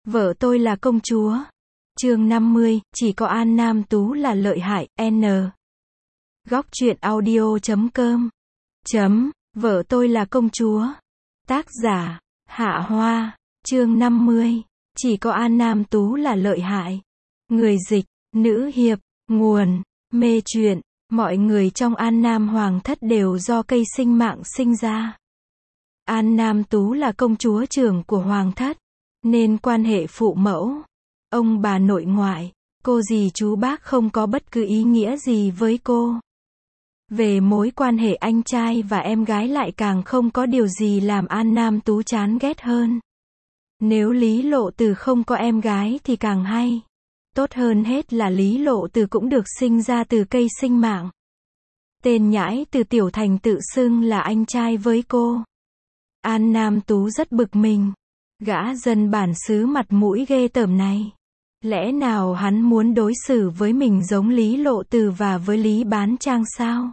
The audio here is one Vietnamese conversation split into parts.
Vợ tôi là công chúa. Chương 50, chỉ có An Nam Tú là lợi hại, N. Góc truyện audio.com. Vợ tôi là công chúa. Tác giả, Hạ Hoa. Chương 50, chỉ có An Nam Tú là lợi hại. Người dịch, nữ hiệp, nguồn, mê truyện. Mọi người trong An Nam Hoàng thất đều do cây sinh mạng sinh ra. An Nam Tú là công chúa trưởng của Hoàng thất, nên quan hệ phụ mẫu, ông bà nội ngoại, cô dì chú bác không có bất cứ ý nghĩa gì với cô. Về mối quan hệ anh trai và em gái lại càng không có điều gì làm An Nam Tú chán ghét hơn. Nếu Lý Lộ Từ không có em gái thì càng hay. Tốt hơn hết là Lý Lộ Từ cũng được sinh ra từ cây sinh mạng. Tên nhãi Từ Tiểu Thành tự xưng là anh trai với cô. An Nam Tú rất bực mình. Gã dân bản xứ mặt mũi ghê tởm này. Lẽ nào hắn muốn đối xử với mình giống Lý Lộ Từ và với Lý Bán Trang sao?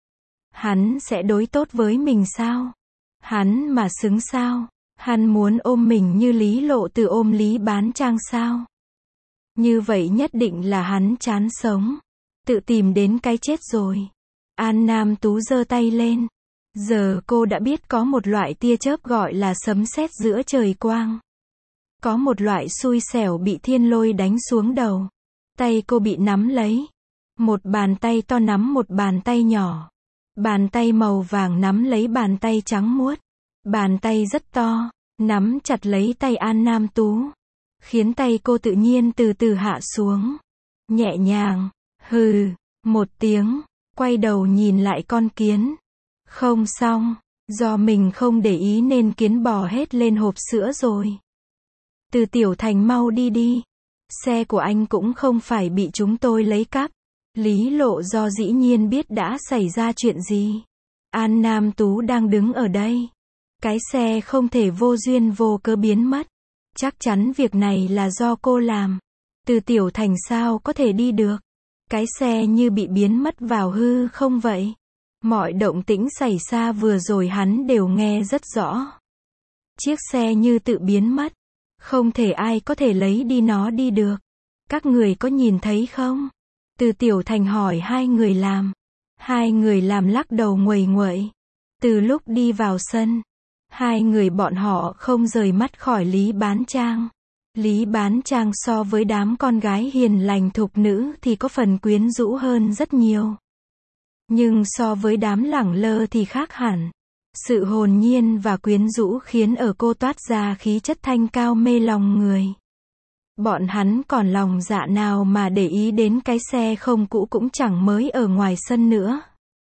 Hắn sẽ đối tốt với mình sao? Hắn mà xứng sao? Hắn muốn ôm mình như Lý Lộ Từ ôm Lý Bán Trang sao? Như vậy nhất định là hắn chán sống. Tự tìm đến cái chết rồi. An Nam Tú giơ tay lên. Giờ cô đã biết có một loại tia chớp gọi là sấm sét giữa trời quang. Có một loại xui xẻo bị thiên lôi đánh xuống đầu. Tay cô bị nắm lấy. Một bàn tay to nắm một bàn tay nhỏ. Bàn tay màu vàng nắm lấy bàn tay trắng muốt. Bàn tay rất to, nắm chặt lấy tay An Nam Tú. Khiến tay cô tự nhiên từ từ hạ xuống. Nhẹ nhàng, hừ, một tiếng, quay đầu nhìn lại con kiến. Không xong, do mình không để ý nên kiến bò hết lên hộp sữa rồi. Từ Tiểu Thành mau đi đi. Xe của anh cũng không phải bị chúng tôi lấy cắp. Lý Lộ Do dĩ nhiên biết đã xảy ra chuyện gì. An Nam Tú đang đứng ở đây. Cái xe không thể vô duyên vô cớ biến mất. Chắc chắn việc này là do cô làm. Từ Tiểu Thành sao có thể đi được. Cái xe như bị biến mất vào hư không vậy. Mọi động tĩnh xảy ra vừa rồi hắn đều nghe rất rõ. Chiếc xe như tự biến mất. Không thể ai có thể lấy đi nó đi được. Các người có nhìn thấy không? Từ Tiểu Thành hỏi hai người làm. Hai người làm lắc đầu nguầy nguậy. Từ lúc đi vào sân, hai người bọn họ không rời mắt khỏi Lý Bán Trang. Lý Bán Trang so với đám con gái hiền lành thục nữ thì có phần quyến rũ hơn rất nhiều. Nhưng so với đám lẳng lơ thì khác hẳn. Sự hồn nhiên và quyến rũ khiến ở cô toát ra khí chất thanh cao mê lòng người. Bọn hắn còn lòng dạ nào mà để ý đến cái xe không cũ cũng chẳng mới ở ngoài sân nữa.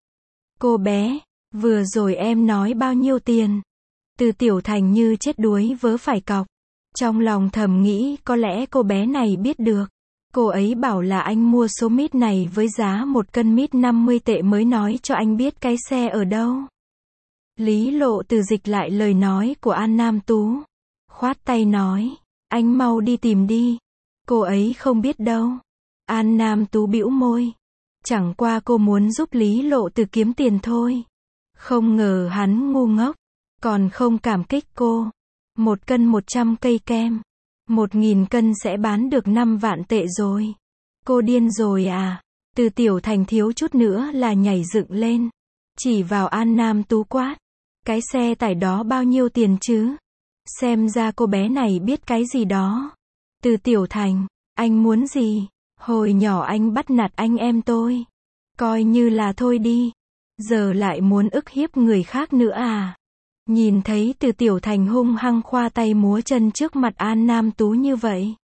Cô bé, vừa rồi em nói bao nhiêu tiền? Từ Tiểu Thành như chết đuối vớ phải cọc. Trong lòng thầm nghĩ có lẽ cô bé này biết được. Cô ấy bảo là anh mua số mít này với giá 1 cân mít 50 tệ mới nói cho anh biết cái xe ở đâu. Lý Lộ Từ dịch lại lời nói của An Nam Tú. Khoát tay nói, anh mau đi tìm đi. Cô ấy không biết đâu. An Nam Tú bĩu môi. Chẳng qua cô muốn giúp Lý Lộ Từ kiếm tiền thôi. Không ngờ hắn ngu ngốc. Còn không cảm kích cô. 1 cân 100 cây kem. 1000 cân sẽ bán được 5 vạn tệ rồi. Cô điên rồi à? Từ Tiểu Thành thiếu chút nữa là nhảy dựng lên. Chỉ vào An Nam Tú quát. Cái xe tải đó bao nhiêu tiền chứ? Xem ra cô bé này biết cái gì đó. Từ Tiểu Thành, anh muốn gì? Hồi nhỏ anh bắt nạt anh em tôi. Coi như là thôi đi. Giờ lại muốn ức hiếp người khác nữa à? Nhìn thấy Từ Tiểu Thành hung hăng khoa tay múa chân trước mặt An Nam Tú như vậy.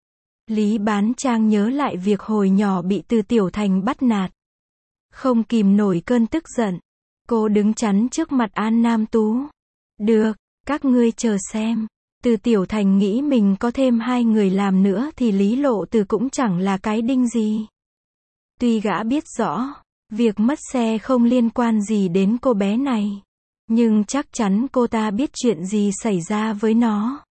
Lý Bán Trang nhớ lại việc hồi nhỏ bị Từ Tiểu Thành bắt nạt. Không kìm nổi cơn tức giận. Cô đứng chắn trước mặt An Nam Tú. Được, các ngươi chờ xem. Từ Tiểu Thành nghĩ mình có thêm 2 người làm nữa thì Lý Lộ Từ cũng chẳng là cái đinh gì. Tuy gã biết rõ, việc mất xe không liên quan gì đến cô bé này. Nhưng chắc chắn cô ta biết chuyện gì xảy ra với nó.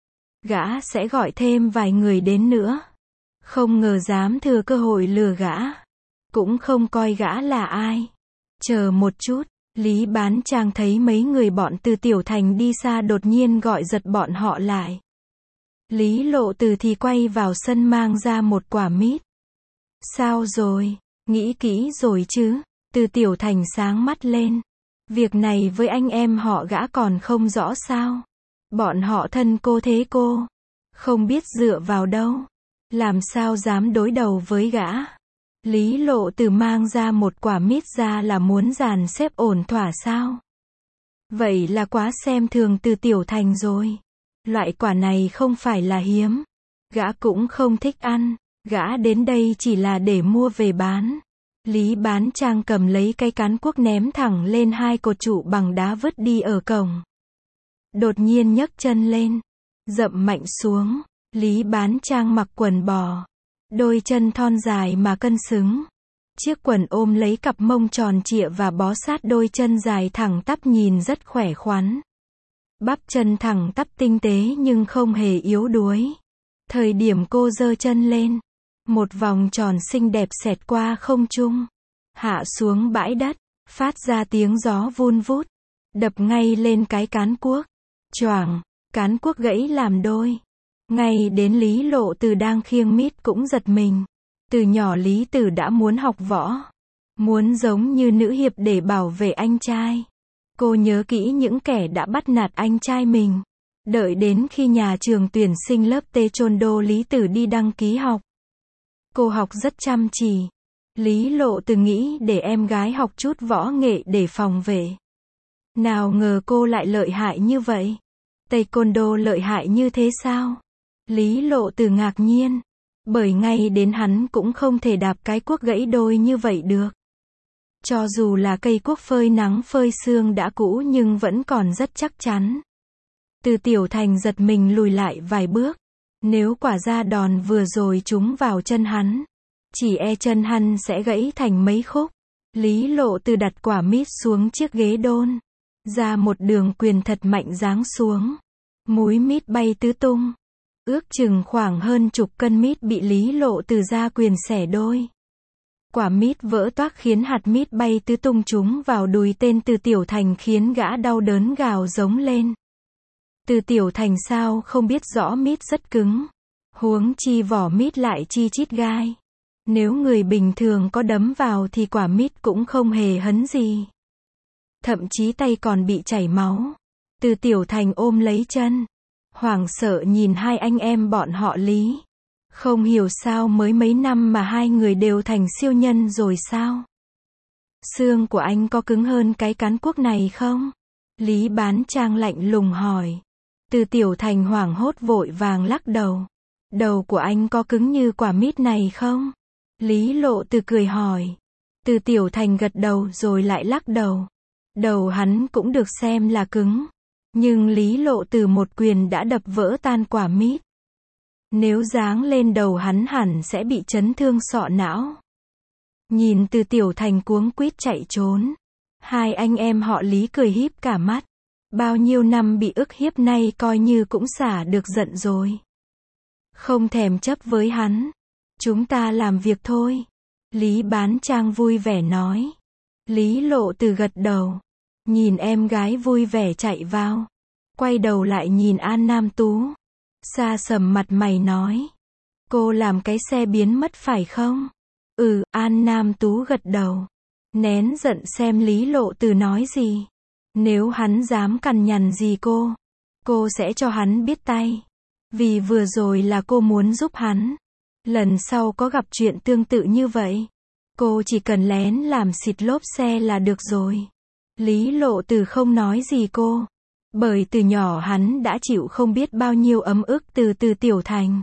Gã sẽ gọi thêm vài người đến nữa. Không ngờ dám thừa cơ hội lừa gã. Cũng không coi gã là ai. Chờ một chút. Lý Bán Trang thấy mấy người bọn Từ Tiểu Thành đi xa đột nhiên gọi giật bọn họ lại. Lý Lộ Từ thì quay vào sân mang ra một quả mít. Sao rồi? Nghĩ kỹ rồi chứ? Từ Tiểu Thành sáng mắt lên. Việc này với anh em họ gã còn không rõ sao? Bọn họ thân cô thế cô. Không biết dựa vào đâu. Làm sao dám đối đầu với gã? Lý Lộ Từ mang ra một quả mít ra là muốn dàn xếp ổn thỏa sao? Vậy là quá xem thường Từ Tiểu Thành rồi. Loại quả này không phải là hiếm. Gã cũng không thích ăn. Gã đến đây chỉ là để mua về bán. Lý Bán Trang cầm lấy cây cán cuốc ném thẳng lên hai cột trụ bằng đá vứt đi ở cổng. Đột nhiên nhấc chân lên. Dậm mạnh xuống. Lý Bán Trang mặc quần bò. Đôi chân thon dài mà cân xứng. Chiếc quần ôm lấy cặp mông tròn trịa và bó sát đôi chân dài thẳng tắp nhìn rất khỏe khoắn. Bắp chân thẳng tắp tinh tế nhưng không hề yếu đuối. Thời điểm cô giơ chân lên, một vòng tròn xinh đẹp xẹt qua không trung, hạ xuống bãi đất, phát ra tiếng gió vun vút, đập ngay lên cái cán cuốc. Choảng, cán cuốc gãy làm đôi. Ngay đến Lý Lộ Từ đang khiêng mít cũng giật mình. Từ nhỏ Lý Tử đã muốn học võ, muốn giống như nữ hiệp để bảo vệ anh trai. Cô nhớ kỹ những kẻ đã bắt nạt anh trai mình. Đợi đến khi nhà trường tuyển sinh lớp taekwondo Lý Tử đi đăng ký học. Cô học rất chăm chỉ. Lý Lộ Từ nghĩ để em gái học chút võ nghệ để phòng vệ. Nào ngờ cô lại lợi hại như vậy. Taekwondo lợi hại như thế sao? Lý Lộ Từ ngạc nhiên. Bởi ngay đến hắn cũng không thể đạp cái cuốc gãy đôi như vậy được. Cho dù là cây cuốc phơi nắng phơi sương đã cũ nhưng vẫn còn rất chắc chắn. Từ Tiểu Thành giật mình lùi lại vài bước. Nếu quả ra đòn vừa rồi trúng vào chân hắn, chỉ e chân hắn sẽ gãy thành mấy khúc. Lý Lộ Từ đặt quả mít xuống chiếc ghế đôn. Ra một đường quyền thật mạnh giáng xuống. Múi mít bay tứ tung. Ước chừng khoảng hơn chục cân mít bị Lý Lộ Từ ra quyền xẻ đôi. Quả mít vỡ toác khiến hạt mít bay tứ tung trúng vào đùi tên Từ Tiểu Thành khiến gã đau đớn gào giống lên. Từ Tiểu Thành sao không biết rõ mít rất cứng. Huống chi vỏ mít lại chi chít gai. Nếu người bình thường có đấm vào thì quả mít cũng không hề hấn gì. Thậm chí tay còn bị chảy máu. Từ Tiểu Thành ôm lấy chân. Hoảng sợ nhìn hai anh em bọn họ Lý. Không hiểu sao mới mấy năm mà hai người đều thành siêu nhân rồi sao? Xương của anh có cứng hơn cái cán cuốc này không? Lý Bán Trang lạnh lùng hỏi. Từ Tiểu Thành hoảng hốt vội vàng lắc đầu. Đầu của anh có cứng như quả mít này không? Lý Lộ Từ cười hỏi. Từ Tiểu Thành gật đầu rồi lại lắc đầu. Đầu hắn cũng được xem là cứng. Nhưng Lý Lộ Từ một quyền đã đập vỡ tan quả mít. Nếu giáng lên đầu hắn hẳn sẽ bị chấn thương sọ não. Nhìn Từ Tiểu Thành cuống quýt chạy trốn. Hai anh em họ Lý cười híp cả mắt. Bao nhiêu năm bị ức hiếp nay coi như cũng xả được giận rồi. Không thèm chấp với hắn. Chúng ta làm việc thôi. Lý Bán Trang vui vẻ nói. Lý Lộ Từ gật đầu. Nhìn em gái vui vẻ chạy vào. Quay đầu lại nhìn An Nam Tú. Xa sầm mặt mày nói. Cô làm cái xe biến mất phải không? Ừ, An Nam Tú gật đầu. Nén giận xem Lý Lộ Từ nói gì. Nếu hắn dám cằn nhằn gì cô sẽ cho hắn biết tay. Vì vừa rồi là cô muốn giúp hắn. Lần sau có gặp chuyện tương tự như vậy, cô chỉ cần lén làm xịt lốp xe là được rồi. Lý Lộ Từ không nói gì cô. Bởi từ nhỏ hắn đã chịu không biết bao nhiêu ấm ức từ Từ Tiểu Thành.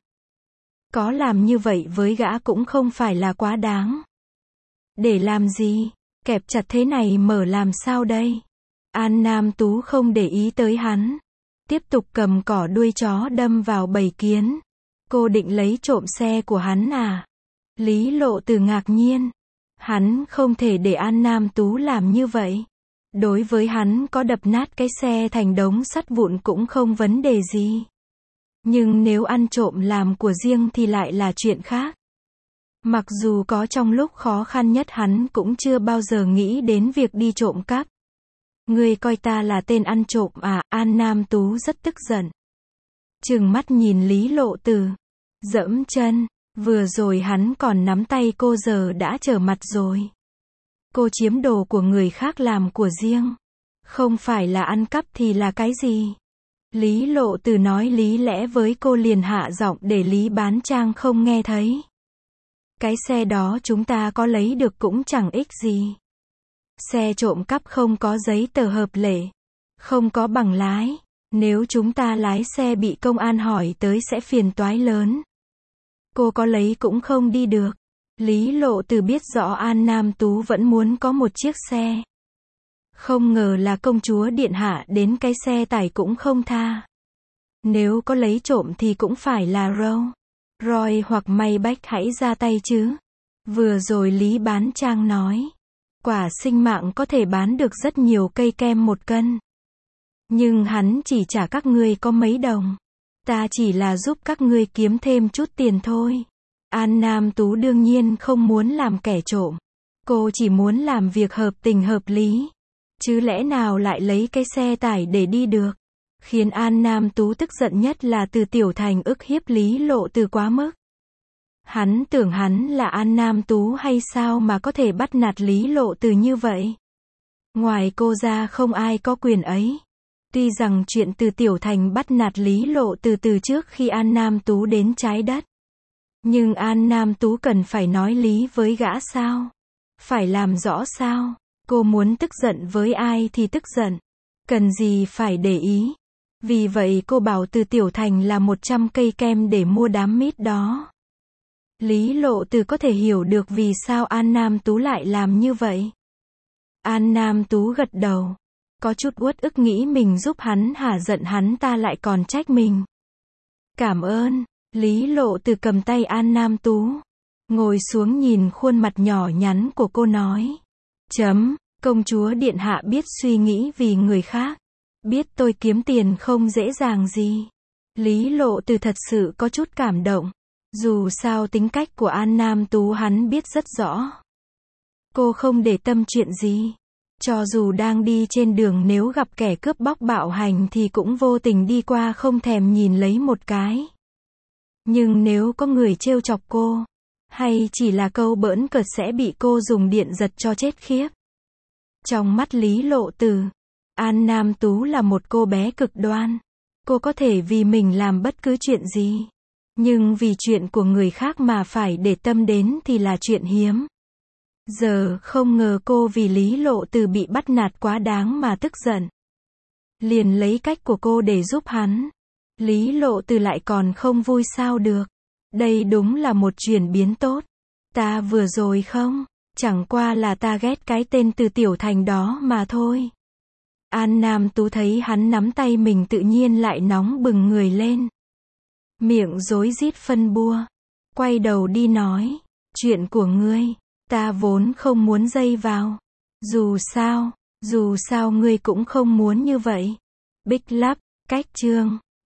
Có làm như vậy với gã cũng không phải là quá đáng. Để làm gì? Kẹp chặt thế này mở làm sao đây? An Nam Tú không để ý tới hắn. Tiếp tục cầm cỏ đuôi chó đâm vào bầy kiến. Cô định lấy trộm xe của hắn à? Lý Lộ Từ ngạc nhiên. Hắn không thể để An Nam Tú làm như vậy. Đối với hắn có đập nát cái xe thành đống sắt vụn cũng không vấn đề gì. Nhưng nếu ăn trộm làm của riêng thì lại là chuyện khác. Mặc dù có trong lúc khó khăn nhất hắn cũng chưa bao giờ nghĩ đến việc đi trộm cắp. Ngươi coi ta là tên ăn trộm à? An Nam Tú rất tức giận. trừng mắt nhìn Lý Lộ Tử. Dẫm chân, vừa rồi hắn còn nắm tay cô giờ đã trở mặt rồi. Cô chiếm đồ của người khác làm của riêng. Không phải là ăn cắp thì là cái gì? Lý Lộ Tử nói lý lẽ với cô liền hạ giọng để Lý Bán Trang không nghe thấy. Cái xe đó chúng ta có lấy được cũng chẳng ích gì. Xe trộm cắp không có giấy tờ hợp lệ, không có bằng lái. Nếu chúng ta lái xe bị công an hỏi tới sẽ phiền toái lớn. Cô có lấy cũng không đi được. Lý Lộ Tử biết rõ An Nam Tú vẫn muốn có một chiếc xe. Không ngờ là công chúa điện hạ đến cái xe tải cũng không tha. Nếu có lấy trộm thì cũng phải là Rolls Royce hoặc Maybach hãy ra tay chứ. Vừa rồi Lý Bán Trang nói, quả sinh mạng có thể bán được rất nhiều cây kem 1 cân. Nhưng hắn chỉ trả các ngươi có mấy đồng. Ta chỉ là giúp các ngươi kiếm thêm chút tiền thôi. An Nam Tú đương nhiên không muốn làm kẻ trộm. Cô chỉ muốn làm việc hợp tình hợp lý. Chứ lẽ nào lại lấy cái xe tải để đi được. Khiến An Nam Tú tức giận nhất là Từ Tiểu Thành ức hiếp Lý Lộ Tử quá mức. Hắn tưởng hắn là An Nam Tú hay sao mà có thể bắt nạt Lý Lộ Tử như vậy. Ngoài cô ra không ai có quyền ấy. Tuy rằng chuyện Từ Tiểu Thành bắt nạt Lý Lộ Tử từ trước khi An Nam Tú đến trái đất. Nhưng An Nam Tú cần phải nói lý với gã sao? Phải làm rõ sao? Cô muốn tức giận với ai thì tức giận. Cần gì phải để ý. Vì vậy cô bảo Từ Tiểu Thành là 100 cây kem để mua đám mít đó. Lý Lộ Tử có thể hiểu được vì sao An Nam Tú lại làm như vậy. An Nam Tú gật đầu. Có chút uất ức nghĩ mình giúp hắn hả giận hắn ta lại còn trách mình. Cảm ơn. Lý Lộ Tử cầm tay An Nam Tú. Ngồi xuống nhìn khuôn mặt nhỏ nhắn của cô nói. Công chúa điện hạ biết suy nghĩ vì người khác. Biết tôi kiếm tiền không dễ dàng gì. Lý Lộ Tử thật sự có chút cảm động. Dù sao tính cách của An Nam Tú hắn biết rất rõ. Cô không để tâm chuyện gì. Cho dù đang đi trên đường nếu gặp kẻ cướp bóc bạo hành thì cũng vô tình đi qua không thèm nhìn lấy một cái. Nhưng nếu có người trêu chọc cô, hay chỉ là câu bỡn cợt sẽ bị cô dùng điện giật cho chết khiếp. Trong mắt Lý Lộ Tử, An Nam Tú là một cô bé cực đoan. Cô có thể vì mình làm bất cứ chuyện gì. Nhưng vì chuyện của người khác mà phải để tâm đến thì là chuyện hiếm. Giờ không ngờ cô vì Lý Lộ Tử bị bắt nạt quá đáng mà tức giận. Liền lấy cách của cô để giúp hắn. Lý Lộ Tử lại còn không vui sao được. Đây đúng là một chuyển biến tốt. Ta vừa rồi không, chẳng qua là ta ghét cái tên Từ Tiểu Thành đó mà thôi. An Nam Tú thấy hắn nắm tay mình tự nhiên lại nóng bừng người lên. Miệng rối rít phân bua. Quay đầu đi nói. Chuyện của ngươi, ta vốn không muốn dây vào. Dù sao ngươi cũng không muốn như vậy. Bích Lắp, cách chương.